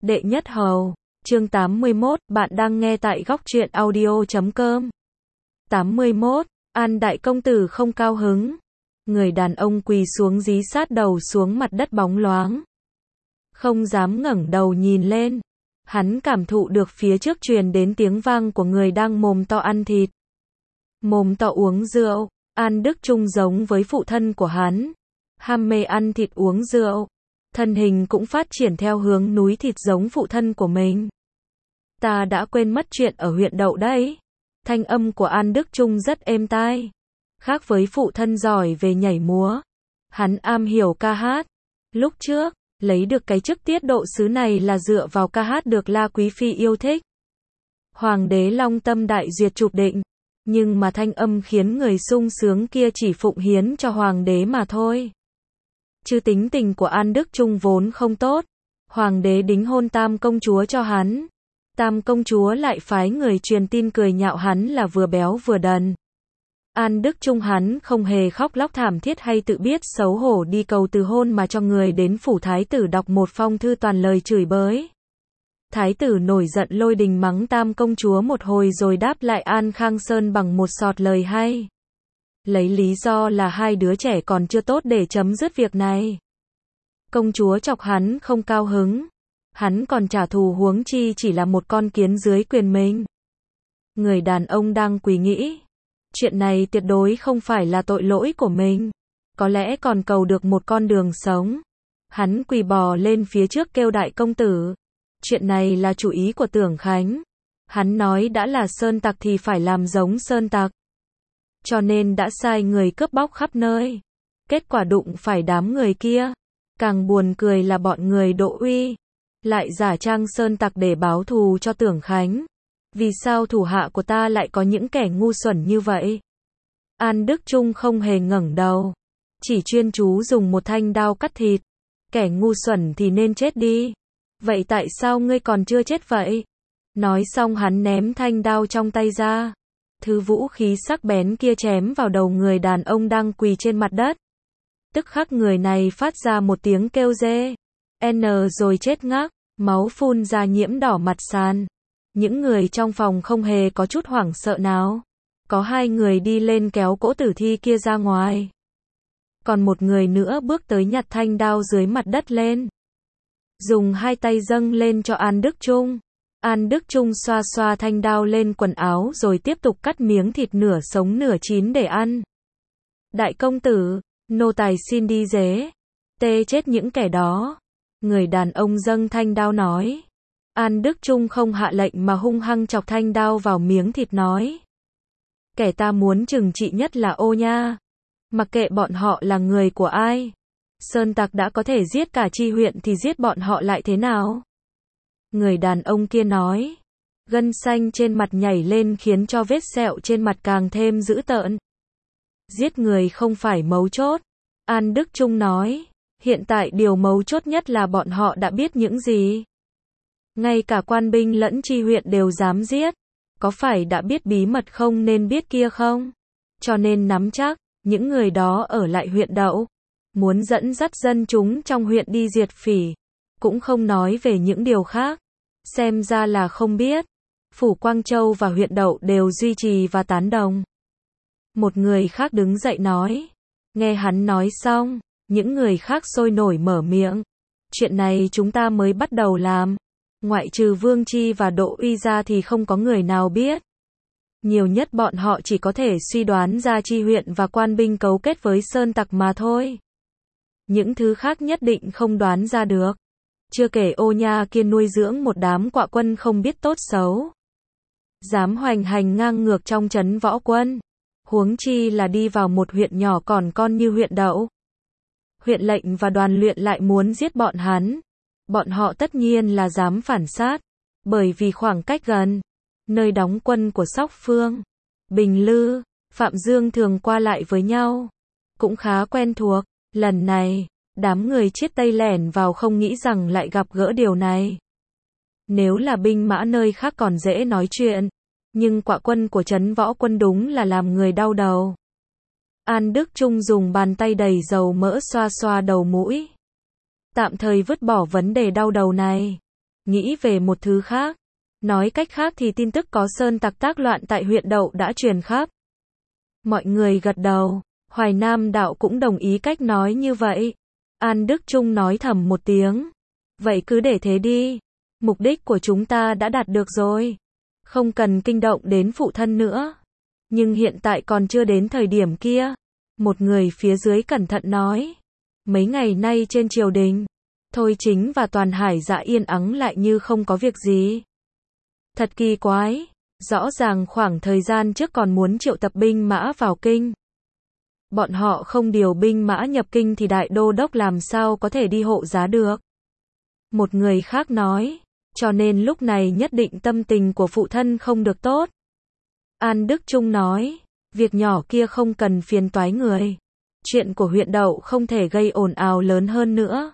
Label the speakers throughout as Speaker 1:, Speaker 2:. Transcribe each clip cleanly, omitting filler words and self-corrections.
Speaker 1: Đệ nhất hầu, chương 81, bạn đang nghe tại góc truyện audio.com. 81, An đại công tử không cao hứng. Người đàn ông quỳ xuống dí sát đầu xuống mặt đất bóng loáng. Không dám ngẩng đầu nhìn lên. Hắn cảm thụ được phía trước truyền đến tiếng vang của người đang mồm to ăn thịt. Mồm to uống rượu. An Đức Trung giống với phụ thân của hắn. Ham mê ăn thịt uống rượu. Thân hình cũng phát triển theo hướng núi thịt giống phụ thân của mình. Ta đã quên mất chuyện ở huyện Đậu đấy. Thanh âm của An Đức Trung rất êm tai. Khác với phụ thân giỏi về nhảy múa. Hắn am hiểu ca hát. Lúc trước, lấy được cái chức tiết độ sứ này là dựa vào ca hát được La Quý Phi yêu thích. Hoàng đế long tâm đại duyệt chụp định. Nhưng mà thanh âm khiến người sung sướng kia chỉ phụng hiến cho hoàng đế mà thôi. Chứ tính tình của An Đức Trung vốn không tốt. Hoàng đế đính hôn tam công chúa cho hắn. Tam công chúa lại phái người truyền tin cười nhạo hắn là vừa béo vừa đần. An Đức Trung hắn không hề khóc lóc thảm thiết hay tự biết xấu hổ đi cầu từ hôn mà cho người đến phủ thái tử đọc một phong thư toàn lời chửi bới. Thái tử nổi giận lôi đình mắng tam công chúa một hồi rồi đáp lại An Khang Sơn bằng một sọt lời hay. Lấy lý do là hai đứa trẻ còn chưa tốt để chấm dứt việc này. Công chúa chọc hắn không cao hứng. Hắn còn trả thù huống chi chỉ là một con kiến dưới quyền mình. Người đàn ông đang quỳ nghĩ. Chuyện này tuyệt đối không phải là tội lỗi của mình. Có lẽ còn cầu được một con đường sống. Hắn quỳ bò lên phía trước kêu đại công tử. Chuyện này là chủ ý của Tưởng Khánh. Hắn nói đã là sơn tặc thì phải làm giống sơn tặc. Cho nên đã sai người cướp bóc khắp nơi. Kết quả đụng phải đám người kia. Càng buồn cười là bọn người Đỗ Uy lại giả trang sơn tặc để báo thù cho Tưởng Khánh. Vì sao thủ hạ của ta lại có những kẻ ngu xuẩn như vậy? An Đức Trung không hề ngẩng đầu. Chỉ chuyên chú dùng một thanh đao cắt thịt. Kẻ ngu xuẩn thì nên chết đi. Vậy tại sao ngươi còn chưa chết vậy? Nói xong hắn ném thanh đao trong tay ra. Thứ vũ khí sắc bén kia chém vào đầu người đàn ông đang quỳ trên mặt đất. Tức khắc người này phát ra một tiếng kêu rê. Rồi chết ngắc, máu phun ra nhiễm đỏ mặt sàn. Những người trong phòng không hề có chút hoảng sợ nào. Có hai người đi lên kéo cỗ tử thi kia ra ngoài. Còn một người nữa bước tới nhặt thanh đao dưới mặt đất lên. Dùng hai tay dâng lên cho An Đức Trung. An Đức Trung xoa xoa thanh đao lên quần áo rồi tiếp tục cắt miếng thịt nửa sống nửa chín để ăn. Đại công tử, nô tài xin đi dế. Tê chết những kẻ đó. Người đàn ông dâng thanh đao nói. An Đức Trung không hạ lệnh mà hung hăng chọc thanh đao vào miếng thịt nói. Kẻ ta muốn trừng trị nhất là Ô Nha. Mặc kệ bọn họ là người của ai. Sơn tặc đã có thể giết cả chi huyện thì giết bọn họ lại thế nào? Người đàn ông kia nói. Gân xanh trên mặt nhảy lên khiến cho vết sẹo trên mặt càng thêm dữ tợn. Giết người không phải mấu chốt. An Đức Trung nói. Hiện tại điều mấu chốt nhất là bọn họ đã biết những gì. Ngay cả quan binh lẫn chi huyện đều dám giết. Có phải đã biết bí mật không nên biết kia không? Cho nên nắm chắc, những người đó ở lại huyện Đậu. Muốn dẫn dắt dân chúng trong huyện đi diệt phỉ. Cũng không nói về những điều khác. Xem ra là không biết. Phủ Quang Châu và huyện Đậu đều duy trì và tán đồng. Một người khác đứng dậy nói. Nghe hắn nói xong, những người khác sôi nổi mở miệng. Chuyện này chúng ta mới bắt đầu làm. Ngoại trừ Vương Chi và Đỗ Uy ra thì không có người nào biết. Nhiều nhất bọn họ chỉ có thể suy đoán ra chi huyện và quan binh cấu kết với sơn tặc mà thôi. Những thứ khác nhất định không đoán ra được. Chưa kể Ô Nha kia nuôi dưỡng một đám quạ quân không biết tốt xấu. Dám hoành hành ngang ngược trong trấn võ quân. Huống chi là đi vào một huyện nhỏ còn con như huyện Đậu. Huyện lệnh và đoàn luyện lại muốn giết bọn hắn. Bọn họ tất nhiên là dám phản sát. Bởi vì khoảng cách gần. Nơi đóng quân của Sóc Phương, Bình Lư, Phạm Dương thường qua lại với nhau. Cũng khá quen thuộc. Lần này, đám người Chiết Tây lẻn vào không nghĩ rằng lại gặp gỡ điều này. Nếu là binh mã nơi khác còn dễ nói chuyện. Nhưng quạ quân của trấn võ quân đúng là làm người đau đầu. An Đức Trung dùng bàn tay đầy dầu mỡ xoa xoa đầu mũi. Tạm thời vứt bỏ vấn đề đau đầu này. nghĩ về một thứ khác. Nói cách khác thì tin tức có sơn tặc tác loạn tại huyện Đậu đã truyền khắp. Mọi người gật đầu, Hoài Nam Đạo cũng đồng ý cách nói như vậy. An Đức Trung nói thầm một tiếng. Vậy cứ để thế đi. Mục đích của chúng ta đã đạt được rồi. Không cần kinh động đến phụ thân nữa. Nhưng hiện tại còn chưa đến thời điểm kia. Một người phía dưới cẩn thận nói. Mấy ngày nay trên triều đình, Thôi Chính và Toàn Hải Dạ yên ắng lại như không có việc gì. Thật kỳ quái. Rõ ràng khoảng thời gian trước còn muốn triệu tập binh mã vào kinh. Bọn họ không điều binh mã nhập kinh thì đại đô đốc làm sao có thể đi hộ giá được. Một người khác nói, cho nên lúc này nhất định tâm tình của phụ thân không được tốt. An Đức Trung nói, việc nhỏ kia không cần phiền toái người. Chuyện của huyện Đậu không thể gây ồn ào lớn hơn nữa.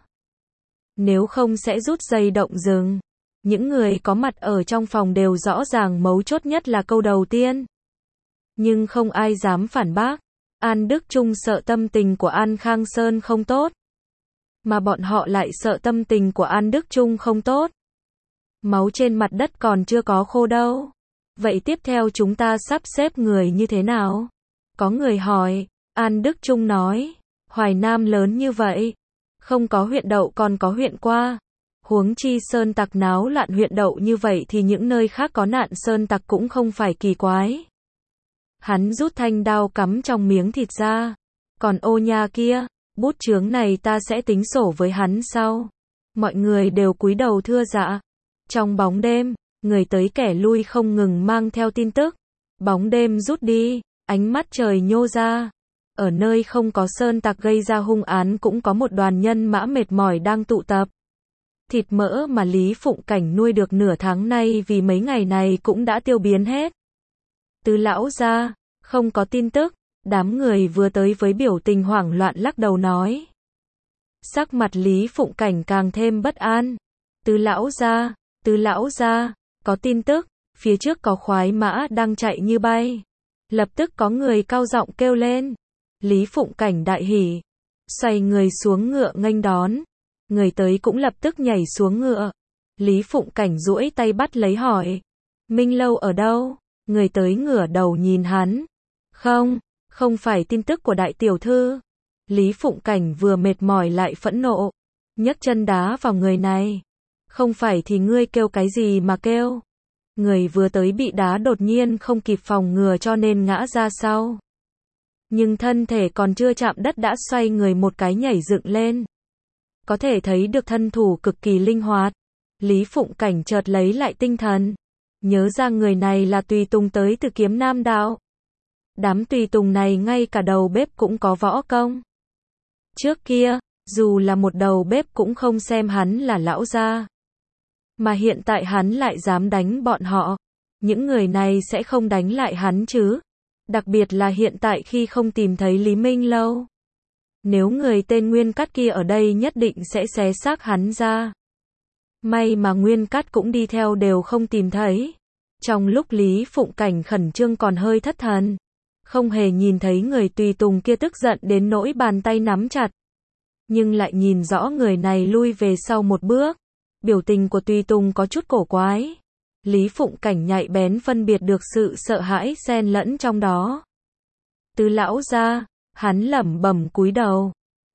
Speaker 1: Nếu không sẽ rút dây động rừng. Những người có mặt ở trong phòng đều rõ ràng mấu chốt nhất là câu đầu tiên. Nhưng không ai dám phản bác. An Đức Trung sợ tâm tình của An Khang Sơn không tốt. Mà bọn họ lại sợ tâm tình của An Đức Trung không tốt. Máu trên mặt đất còn chưa có khô đâu. Vậy tiếp theo chúng ta sắp xếp người như thế nào? Có người hỏi. An Đức Trung nói. Hoài Nam lớn như vậy. Không có huyện Đậu còn có huyện Qua. Huống chi sơn tặc náo loạn huyện Đậu như vậy thì những nơi khác có nạn sơn tặc cũng không phải kỳ quái. Hắn rút thanh đao cắm trong miếng thịt ra. Còn ô nha kia, bút chướng này ta sẽ tính sổ với hắn sau. Mọi người đều cúi đầu thưa dạ. Trong bóng đêm, người tới kẻ lui không ngừng mang theo tin tức. Bóng đêm rút đi, ánh mắt trời nhô ra. Ở nơi không có sơn tặc gây ra hung án cũng có một đoàn nhân mã mệt mỏi đang tụ tập. Thịt mỡ mà Lý Phụng Cảnh nuôi được nửa tháng nay vì mấy ngày này cũng đã tiêu biến hết. Tứ lão gia, không có tin tức, đám người vừa tới với biểu tình hoảng loạn lắc đầu nói. Sắc mặt Lý Phụng Cảnh càng thêm bất an. Tứ lão gia, có tin tức, phía trước có khoái mã đang chạy như bay. Lập tức có người cao giọng kêu lên. Lý Phụng Cảnh đại hỉ, xoay người xuống ngựa nghênh đón. Người tới cũng lập tức nhảy xuống ngựa. Lý Phụng Cảnh duỗi tay bắt lấy hỏi. Minh Lâu ở đâu? Người tới ngửa đầu nhìn hắn. Không phải tin tức của đại tiểu thư. Lý Phụng Cảnh vừa mệt mỏi lại phẫn nộ. Nhấc chân đá vào người này. Không phải thì ngươi kêu cái gì mà kêu? Người vừa tới bị đá đột nhiên không kịp phòng ngừa cho nên ngã ra sau. Nhưng thân thể còn chưa chạm đất đã xoay người một cái nhảy dựng lên. Có thể thấy được thân thủ cực kỳ linh hoạt. Lý Phụng Cảnh chợt lấy lại tinh thần. Nhớ ra người này là tùy tùng tới từ Kiếm Nam Đạo. Đám tùy tùng này ngay cả đầu bếp cũng có võ công. Trước kia, dù là một đầu bếp cũng không xem hắn là lão gia. Mà hiện tại hắn lại dám đánh bọn họ. Những người này sẽ không đánh lại hắn chứ. Đặc biệt là hiện tại khi không tìm thấy Lý Minh Lâu. Nếu người tên Nguyên Cát kia ở đây nhất định sẽ xé xác hắn ra. May mà Nguyên Cát cũng đi theo đều không tìm thấy. Trong lúc Lý Phụng Cảnh khẩn trương còn hơi thất thần. Không hề nhìn thấy người tùy tùng kia tức giận đến nỗi bàn tay nắm chặt. Nhưng lại nhìn rõ người này lui về sau một bước. Biểu tình của tùy tùng có chút cổ quái. Lý Phụng Cảnh nhạy bén phân biệt được sự sợ hãi xen lẫn trong đó. Tứ lão gia, hắn lẩm bẩm cúi đầu.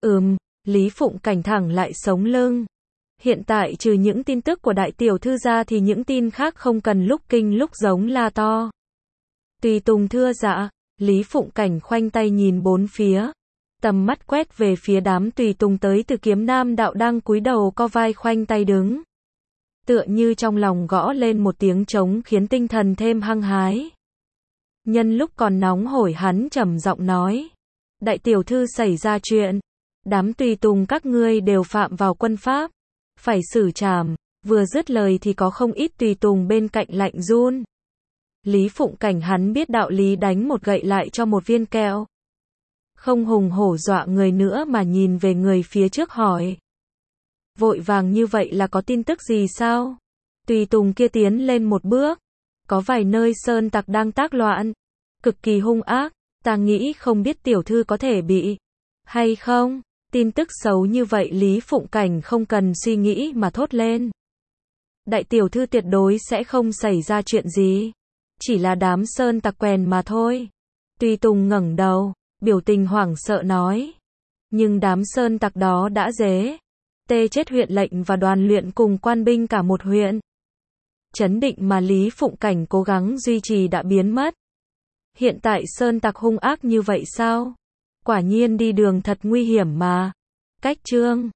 Speaker 1: Lý Phụng Cảnh thẳng lại sống lưng. Hiện tại trừ những tin tức của đại tiểu thư ra thì những tin khác không cần lúc kinh lúc giống la to. Tùy tùng thưa dạ, Lý Phụng Cảnh khoanh tay nhìn bốn phía. Tầm mắt quét về phía đám tùy tùng tới từ Kiếm Nam Đạo đang cúi đầu co vai khoanh tay đứng. Tựa như trong lòng gõ lên một tiếng trống khiến tinh thần thêm hăng hái. Nhân lúc còn nóng hổi hắn trầm giọng nói. Đại tiểu thư xảy ra chuyện. Đám tùy tùng các ngươi đều phạm vào quân pháp. Phải xử trảm. Vừa dứt lời thì có không ít tùy tùng bên cạnh lạnh run. Lý Phụng Cảnh hắn biết đạo lý đánh một gậy lại cho một viên kẹo. Không hùng hổ dọa người nữa mà nhìn về người phía trước hỏi. Vội vàng như vậy là có tin tức gì sao? Tùy tùng kia tiến lên một bước. Có vài nơi sơn tặc đang tác loạn. Cực kỳ hung ác. Ta nghĩ không biết tiểu thư có thể bị. Hay không? Tin tức xấu như vậy Lý Phụng Cảnh không cần suy nghĩ mà thốt lên. Đại tiểu thư tuyệt đối sẽ không xảy ra chuyện gì. Chỉ là đám sơn tặc quèn mà thôi. Tùy Tùng ngẩng đầu, biểu tình hoảng sợ nói. Nhưng đám sơn tặc đó đã tê chết huyện lệnh và đoàn luyện cùng quan binh cả một huyện. Chấn định mà Lý Phụng Cảnh cố gắng duy trì đã biến mất. Hiện tại sơn tặc hung ác như vậy sao? Quả nhiên đi đường thật nguy hiểm mà. Cách chương